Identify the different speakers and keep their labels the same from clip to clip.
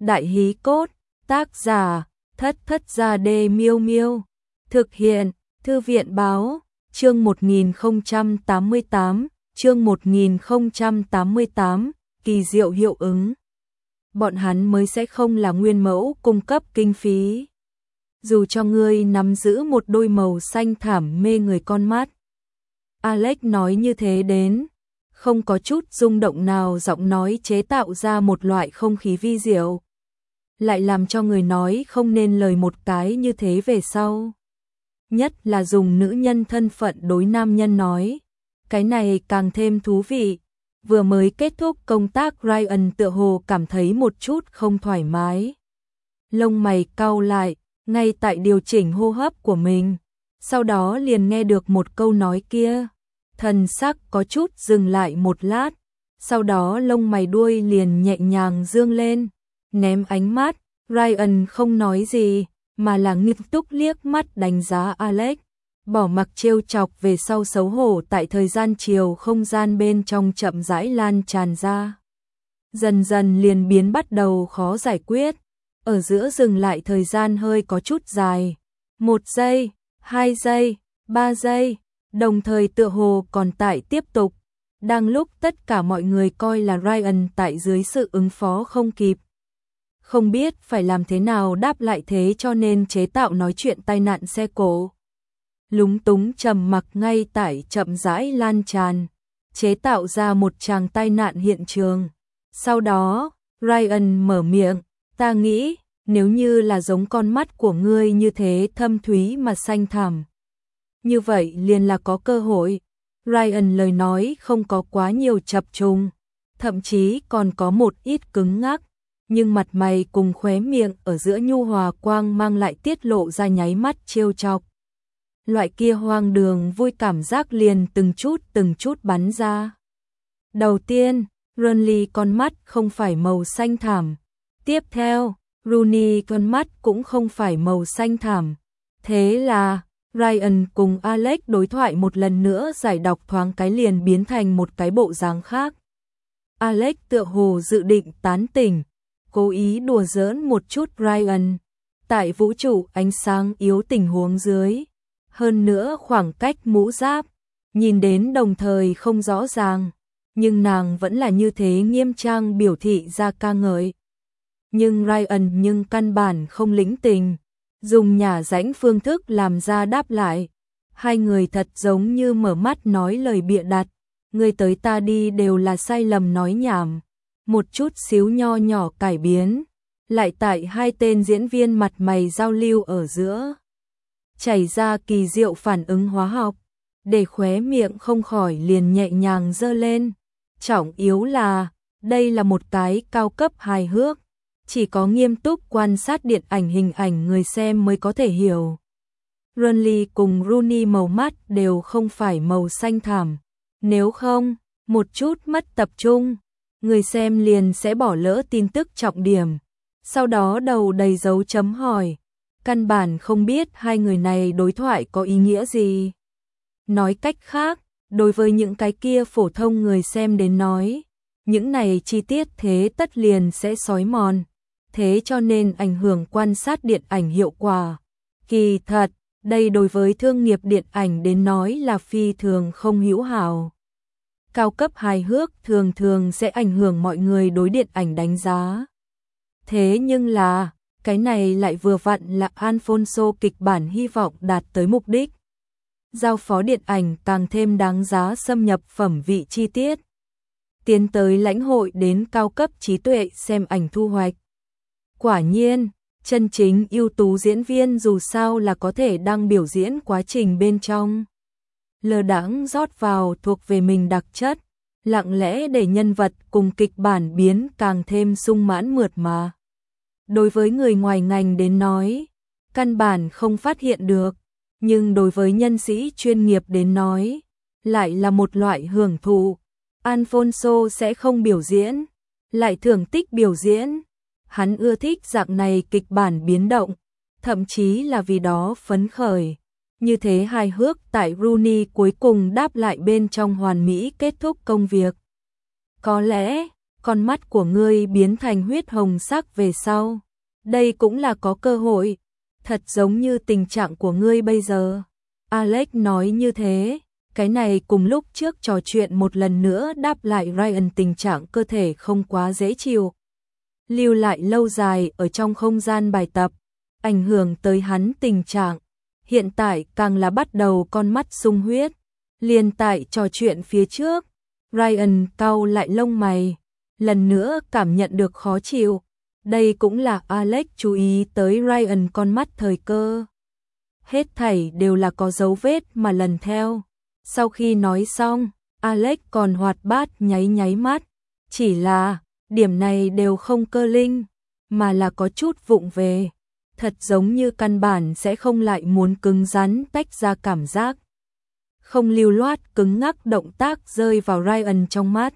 Speaker 1: Đại hí cốt, tác giả, Thất Thất Gia Đê Miêu Miêu. Thực hiện, Thư viện báo, chương 1088, chương 1088, kỳ diệu hiệu ứng. Bọn hắn mới sẽ không là nguyên mẫu cung cấp kinh phí. Dù cho ngươi nắm giữ một đôi màu xanh thẳm mê người con mắt. Alex nói như thế đến, không có chút rung động nào, giọng nói chế tạo ra một loại không khí vi diệu, lại làm cho người nói không nên lời một cái như thế về sau. Nhất là dùng nữ nhân thân phận đối nam nhân nói, cái này càng thêm thú vị. Vừa mới kết thúc công tác, Ryan tựa hồ cảm thấy một chút không thoải mái. Lông mày cau lại, ngay tại điều chỉnh hô hấp của mình. Sau đó liền nghe được một câu nói kia. Thần sắc có chút dừng lại một lát. Sau đó lông mày đuôi liền nhẹ nhàng dương lên. Ném ánh mắt, Ryan không nói gì, mà là nghiêm túc liếc mắt đánh giá Alex. Bỏ mặc trêu chọc về sau xấu hổ tại thời gian chiều không gian bên trong chậm rãi lan tràn ra. Dần dần liền biến bắt đầu khó giải quyết. Ở giữa dừng lại thời gian hơi có chút dài. 1 giây, 2 giây, 3 giây, đồng thời tựa hồ còn tại tiếp tục. Đang lúc tất cả mọi người coi là Ryan tại dưới sự ứng phó không kịp, không biết phải làm thế nào đáp lại, thế cho nên chế tạo nói chuyện tai nạn xe cộ. Lúng túng trầm mặc ngay tại chậm rãi lan tràn, chế tạo ra một tràng tai nạn hiện trường. Sau đó, Ryan mở miệng, ta nghĩ, nếu như là giống con mắt của ngươi như thế thâm thúy mà xanh thẳm, như vậy liền là có cơ hội. Ryan lời nói không có quá nhiều chập trùng, thậm chí còn có một ít cứng ngắc, nhưng mặt mày cùng khóe miệng ở giữa nhu hòa quang mang lại tiết lộ ra nháy mắt trêu chọc. Loại kia hoang đường vui cảm giác liền từng chút bắn ra. Đầu tiên, Ronly con mắt không phải màu xanh thẳm. Tiếp theo, Rooney con mắt cũng không phải màu xanh thẳm. Thế là, Ryan cùng Alex đối thoại một lần nữa giải đọc thoáng cái liền biến thành một cái bộ dáng khác. Alex tựa hồ dự định tán tỉnh, cố ý đùa giỡn một chút Ryan. Tại vũ trụ ánh sáng yếu tình huống dưới, hơn nữa khoảng cách mũ giáp, nhìn đến đồng thời không rõ ràng, nhưng nàng vẫn là như thế nghiêm trang biểu thị ra ca ngợi. Nhưng Ryan căn bản không lĩnh tình, dùng nhả rãnh phương thức làm ra đáp lại. Hai người thật giống như mở mắt nói lời bịa đặt, người tới ta đi đều là sai lầm nói nhảm. Một chút xíu nho nhỏ cải biến, lại tại hai tên diễn viên mặt mày giao lưu ở giữa chảy ra kỳ diệu phản ứng hóa học, để khóe miệng không khỏi liền nhẹ nhàng giơ lên. Trọng yếu là, đây là một cái cao cấp hài hước, chỉ có nghiêm túc quan sát điện ảnh hình ảnh người xem mới có thể hiểu. Ronly cùng Rooney màu mắt đều không phải màu xanh thẳm, nếu không, một chút mất tập trung, người xem liền sẽ bỏ lỡ tin tức trọng điểm, sau đó đầu đầy dấu chấm hỏi, căn bản không biết hai người này đối thoại có ý nghĩa gì. Nói cách khác, đối với những cái kia phổ thông người xem đến nói, những này chi tiết thế tất liền sẽ xói mòn, thế cho nên ảnh hưởng quan sát điện ảnh hiệu quả. Kỳ thật, đây đối với thương nghiệp điện ảnh đến nói là phi thường không hữu hảo. Cao cấp hài hước thường thường sẽ ảnh hưởng mọi người đối điện ảnh đánh giá. Thế nhưng là, cái này lại vừa vặn là Alfonso kịch bản hy vọng đạt tới mục đích. Giao phó điện ảnh càng thêm đáng giá xâm nhập phẩm vị chi tiết. Tiến tới lãnh hội đến cao cấp trí tuệ xem ảnh thu hoạch. Quả nhiên, chân chính ưu tú diễn viên dù sao là có thể đang biểu diễn quá trình bên trong. Lơ đãng rót vào thuộc về mình đặc chất, lặng lẽ để nhân vật cùng kịch bản biến càng thêm sung mãn mượt mà. Đối với người ngoài ngành đến nói, căn bản không phát hiện được, nhưng đối với nhân sĩ chuyên nghiệp đến nói, lại là một loại hưởng thụ. Alfonso sẽ không biểu diễn, lại thưởng tích biểu diễn. Hắn ưa thích dạng này kịch bản biến động, thậm chí là vì đó phấn khởi. Như thế hài hước tại Rooney cuối cùng đáp lại bên trong hoàn mỹ kết thúc công việc. Có lẽ, con mắt của ngươi biến thành huyết hồng sắc về sau. Đây cũng là có cơ hội, thật giống như tình trạng của ngươi bây giờ. Alex nói như thế, cái này cùng lúc trước trò chuyện một lần nữa đáp lại Ryan tình trạng cơ thể không quá dễ chịu. Lưu lại lâu dài ở trong không gian bài tập, ảnh hưởng tới hắn tình trạng. Hiện tại càng là bắt đầu con mắt sung huyết. Liền tại trò chuyện phía trước, Ryan cau lại lông mày, lần nữa cảm nhận được khó chịu. Đây cũng là Alex chú ý tới Ryan con mắt thời cơ. Hết thảy đều là có dấu vết mà lần theo. Sau khi nói xong, Alex còn hoạt bát nháy nháy mắt. Chỉ là, điểm này đều không cơ linh, mà là có chút vụng về. Thật giống như căn bản sẽ không lại muốn cứng rắn tách ra cảm giác. Không lưu loát cứng ngắc động tác rơi vào Ryan trong mắt.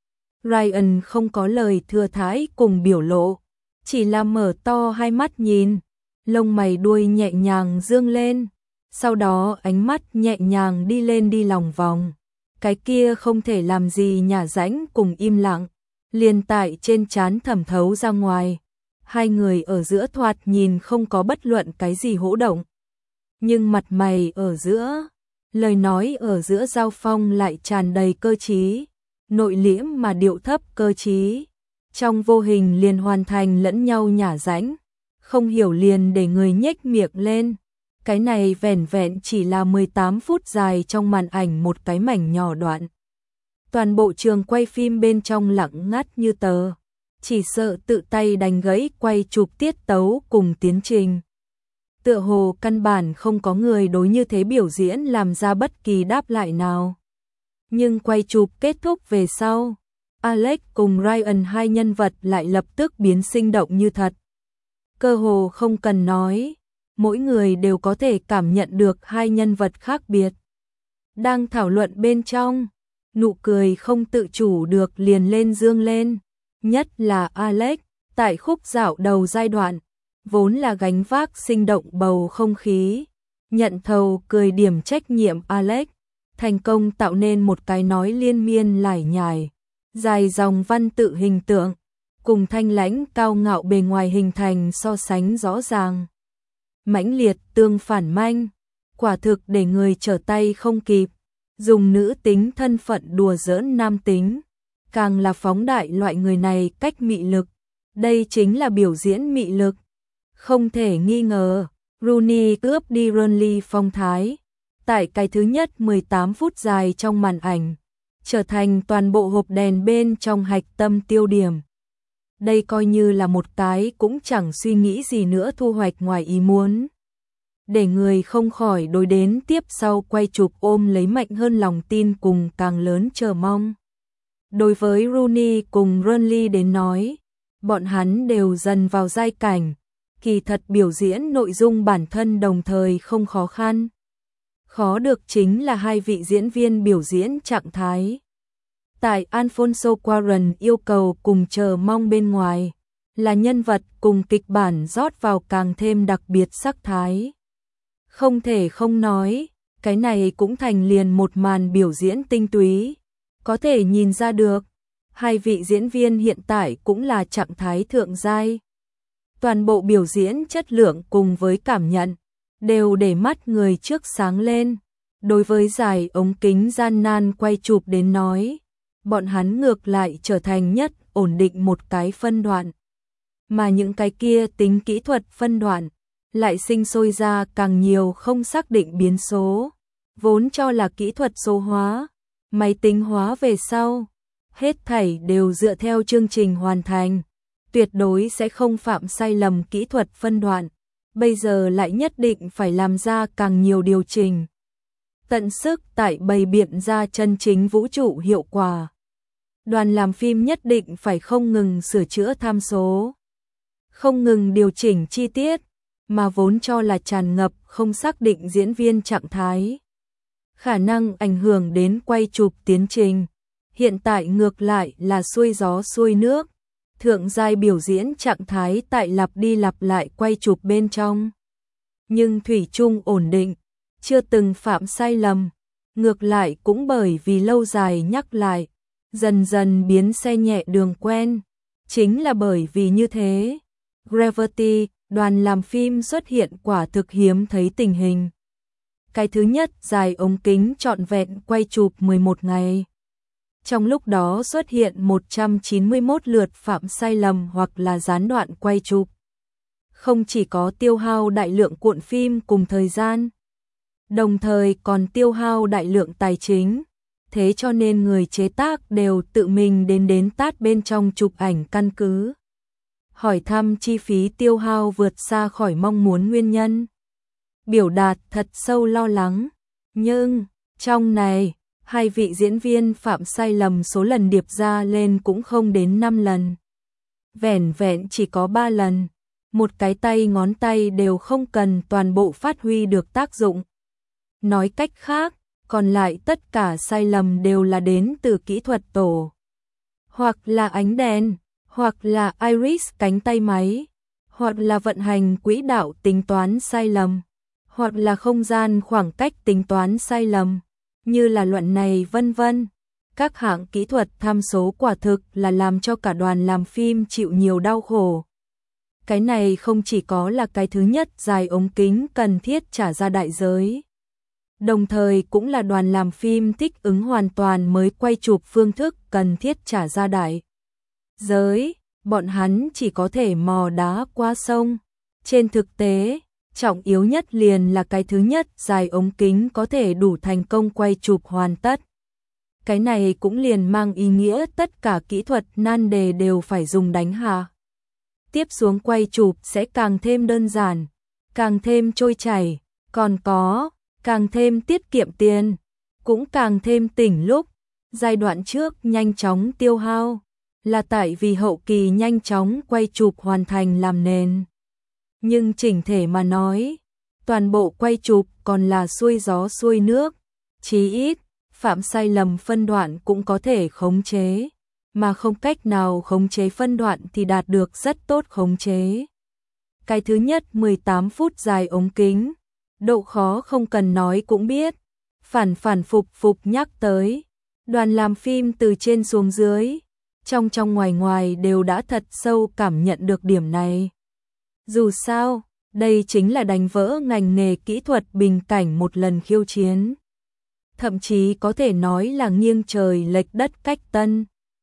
Speaker 1: Ryan không có lời thừa thãi cùng biểu lộ, chỉ là mở to hai mắt nhìn, lông mày đuôi nhẹ nhàng dương lên, sau đó ánh mắt nhẹ nhàng đi lên đi lòng vòng. Cái kia không thể làm gì nhả rãnh cùng im lặng, liền tại trên trán thẩm thấu ra ngoài. Hai người ở giữa thoạt nhìn không có bất luận cái gì hỗ động. Nhưng mặt mày ở giữa, lời nói ở giữa giao phong lại tràn đầy cơ trí, nội liễm mà điệu thấp cơ trí. Trong vô hình liền hoàn thành lẫn nhau nhả rãnh, không hiểu liền để người nhếch miệng lên. Cái này vẻn vẹn chỉ là 18 phút dài trong màn ảnh một cái mảnh nhỏ đoạn. Toàn bộ trường quay phim bên trong lặng ngắt như tờ, chỉ sợ tự tay đánh gãy quay chụp tiết tấu cùng tiến trình. Tựa hồ căn bản không có người đối như thế biểu diễn làm ra bất kỳ đáp lại nào. Nhưng quay chụp kết thúc về sau, Alex cùng Ryan hai nhân vật lại lập tức biến sinh động như thật. Cơ hồ không cần nói, mỗi người đều có thể cảm nhận được hai nhân vật khác biệt. Đang thảo luận bên trong, nụ cười không tự chủ được liền lên dương lên. Nhất là Alex, tại khúc dạo đầu giai đoạn, vốn là gánh vác sinh động bầu không khí. Nhận thầu cười điểm trách nhiệm Alex, thành công tạo nên một cái nói liên miên lải nhải, dài dòng văn tự hình tượng, cùng thanh lãnh cao ngạo bề ngoài hình thành so sánh rõ ràng. Mãnh liệt tương phản manh, quả thực để người trở tay không kịp, dùng nữ tính thân phận đùa giỡn nam tính, càng là phóng đại loại người này cách mị lực. Đây chính là biểu diễn mị lực. Không thể nghi ngờ, Rooney cướp đi Renly phong thái. Tại cái thứ nhất 18 phút dài trong màn ảnh, trở thành toàn bộ hộp đèn bên trong hạch tâm tiêu điểm. Đây coi như là một cái cũng chẳng suy nghĩ gì nữa thu hoạch ngoài ý muốn. Để người không khỏi đối đến tiếp sau quay chụp ôm lấy mạnh hơn lòng tin cùng càng lớn chờ mong. Đối với Rooney cùng Renly đến nói, bọn hắn đều dần vào giai cảnh, kỳ thật biểu diễn nội dung bản thân đồng thời không khó khăn. Khó được chính là hai vị diễn viên biểu diễn trạng thái. Tại Alfonso Cuarón yêu cầu cùng chờ mong bên ngoài, là nhân vật cùng kịch bản rót vào càng thêm đặc biệt sắc thái. Không thể không nói, cái này cũng thành liền một màn biểu diễn tinh túy. Có thể nhìn ra được, hai vị diễn viên hiện tại cũng là trạng thái thượng giai. Toàn bộ biểu diễn chất lượng cùng với cảm nhận, đều để mắt người trước sáng lên. Đối với dài ống kính gian nan quay chụp đến nói, bọn hắn ngược lại trở thành nhất ổn định một cái phân đoạn. Mà những cái kia tính kỹ thuật phân đoạn, lại sinh sôi ra càng nhiều không xác định biến số. Vốn cho là kỹ thuật số hóa, máy tính hóa về sau, hết thảy đều dựa theo chương trình hoàn thành, tuyệt đối sẽ không phạm sai lầm kỹ thuật phân đoạn. Bây giờ lại nhất định phải làm ra càng nhiều điều chỉnh. Tận sức tại bày biện ra chân chính vũ trụ hiệu quả. Đoàn làm phim nhất định phải không ngừng sửa chữa tham số, không ngừng điều chỉnh chi tiết, mà vốn cho là tràn ngập không xác định diễn viên trạng thái. Khả năng ảnh hưởng đến quay chụp tiến trình, hiện tại ngược lại là xuôi gió xuôi nước. Thượng giai biểu diễn trạng thái tại lặp đi lặp lại quay chụp bên trong. Nhưng thủy chung ổn định, chưa từng phạm sai lầm, ngược lại cũng bởi vì lâu dài nhắc lại, dần dần biến xe nhẹ đường quen. Chính là bởi vì như thế, Gravity, đoàn làm phim xuất hiện quả thực hiếm thấy tình hình. Cái thứ nhất, dài ống kính trọn vẹn quay chụp 11 ngày. Trong lúc đó xuất hiện 191 lượt phạm sai lầm hoặc là gián đoạn quay chụp. Không chỉ có tiêu hao đại lượng cuộn phim cùng thời gian, đồng thời còn tiêu hao đại lượng tài chính. Thế cho nên người chế tác đều tự mình đến tát bên trong chụp ảnh căn cứ. Hỏi thăm chi phí tiêu hao vượt xa khỏi mong muốn nguyên nhân. Biểu đạt thật sâu lo lắng. Nhưng, trong này, hai vị diễn viên phạm sai lầm số lần điệp ra lên cũng không đến 5 lần. Vẻn vẹn chỉ có 3 lần. Một cái tay ngón tay đều không cần toàn bộ phát huy được tác dụng. Nói cách khác, còn lại tất cả sai lầm đều là đến từ kỹ thuật tổ. Hoặc là ánh đèn, hoặc là iris cánh tay máy, hoặc là vận hành quỹ đạo tính toán sai lầm, hoặc là không gian khoảng cách tính toán sai lầm, như là luận này vân vân. Các hạng kỹ thuật tham số quả thực là làm cho cả đoàn làm phim chịu nhiều đau khổ. Cái này không chỉ có là cái thứ nhất dài ống kính cần thiết trả ra đại giới. Đồng thời cũng là đoàn làm phim thích ứng hoàn toàn mới quay chụp phương thức cần thiết trả ra đại giới. Bọn hắn chỉ có thể mò đá qua sông. Trên thực tế, trọng yếu nhất liền là cái thứ nhất dài ống kính có thể đủ thành công quay chụp hoàn tất. Cái này cũng liền mang ý nghĩa tất cả kỹ thuật nan đề đều phải dùng đánh hạ. Tiếp xuống quay chụp sẽ càng thêm đơn giản, càng thêm trôi chảy, còn có càng thêm tiết kiệm tiền, cũng càng thêm tỉnh lúc. Giai đoạn trước nhanh chóng tiêu hao, là tại vì hậu kỳ nhanh chóng quay chụp hoàn thành làm nền. Nhưng chỉnh thể mà nói, toàn bộ quay chụp còn là xuôi gió xuôi nước, chí ít, phạm sai lầm phân đoạn cũng có thể khống chế, mà không cách nào khống chế phân đoạn thì đạt được rất tốt khống chế. Cái thứ nhất 18 phút dài ống kính, độ khó không cần nói cũng biết, phản phục nhắc tới. Đoàn làm phim từ trên xuống dưới, trong ngoài đều đã thật sâu cảm nhận được điểm này. Dù sao, đây chính là đánh vỡ ngành nghề kỹ thuật bình cảnh một lần khiêu chiến. Thậm chí có thể nói là nghiêng trời lệch đất cách tân.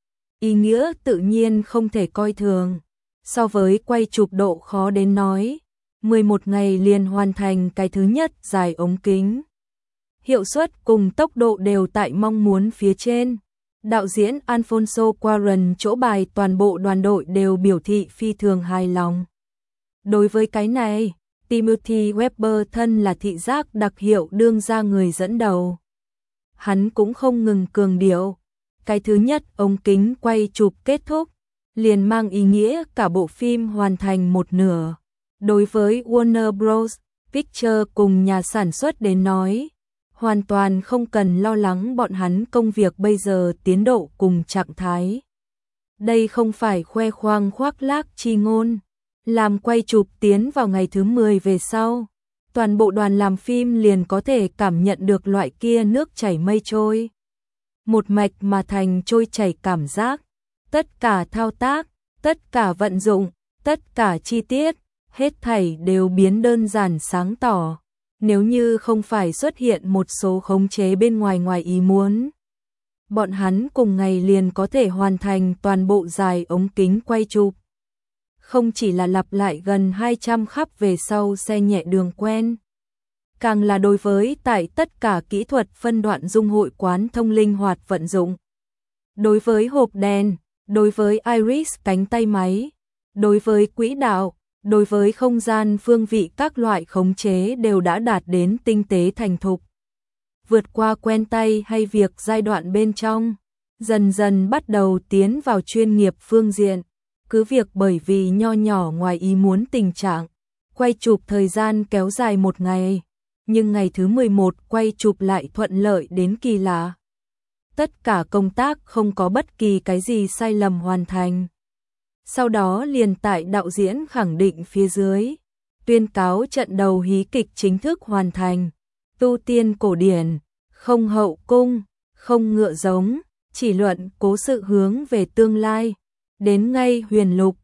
Speaker 1: Ý nghĩa tự nhiên không thể coi thường. So với quay chụp độ khó đến nói, 11 ngày liền hoàn thành cái thứ nhất dài ống kính. Hiệu suất cùng tốc độ đều tại mong muốn phía trên. Đạo diễn Alfonso Cuarón chỗ bài toàn bộ đoàn đội đều biểu thị phi thường hài lòng. Đối với cái này, Timothy Webber thân là thị giác đặc hiệu đương ra người dẫn đầu. Hắn cũng không ngừng cường điệu. Cái thứ nhất ống kính quay chụp kết thúc, liền mang ý nghĩa cả bộ phim hoàn thành một nửa. Đối với Warner Bros. Pictures cùng nhà sản xuất đến nói, hoàn toàn không cần lo lắng bọn hắn công việc bây giờ tiến độ cùng trạng thái. Đây không phải khoe khoang khoác lác chi ngôn. Làm quay chụp tiến vào ngày thứ 10 về sau, toàn bộ đoàn làm phim liền có thể cảm nhận được loại kia nước chảy mây trôi. Một mạch mà thành trôi chảy cảm giác. Tất cả thao tác, tất cả vận dụng, tất cả chi tiết, hết thảy đều biến đơn giản sáng tỏ. Nếu như không phải xuất hiện một số khống chế bên ngoài ý muốn, bọn hắn cùng ngày liền có thể hoàn thành toàn bộ dài ống kính quay chụp. Không chỉ là lặp lại gần 200 khắp về sau xe nhẹ đường quen, càng là đối với tại tất cả kỹ thuật phân đoạn dung hội quán thông linh hoạt vận dụng. Đối với hộp đèn, đối với iris cánh tay máy, đối với quỹ đạo, đối với không gian phương vị các loại khống chế đều đã đạt đến tinh tế thành thục. Vượt qua quen tay hay việc giai đoạn bên trong, dần dần bắt đầu tiến vào chuyên nghiệp phương diện. Cứ việc bởi vì nho nhỏ ngoài ý muốn tình trạng, quay chụp thời gian kéo dài một ngày, nhưng ngày thứ 11 quay chụp lại thuận lợi đến kỳ lạ. Tất cả công tác không có bất kỳ cái gì sai lầm hoàn thành. Sau đó liền tại đạo diễn khẳng định phía dưới, tuyên cáo trận đầu hí kịch chính thức hoàn thành. Tu tiên cổ điển, không hậu cung, không ngựa giống, chỉ luận cố sự hướng về tương lai, đến ngay huyền lục,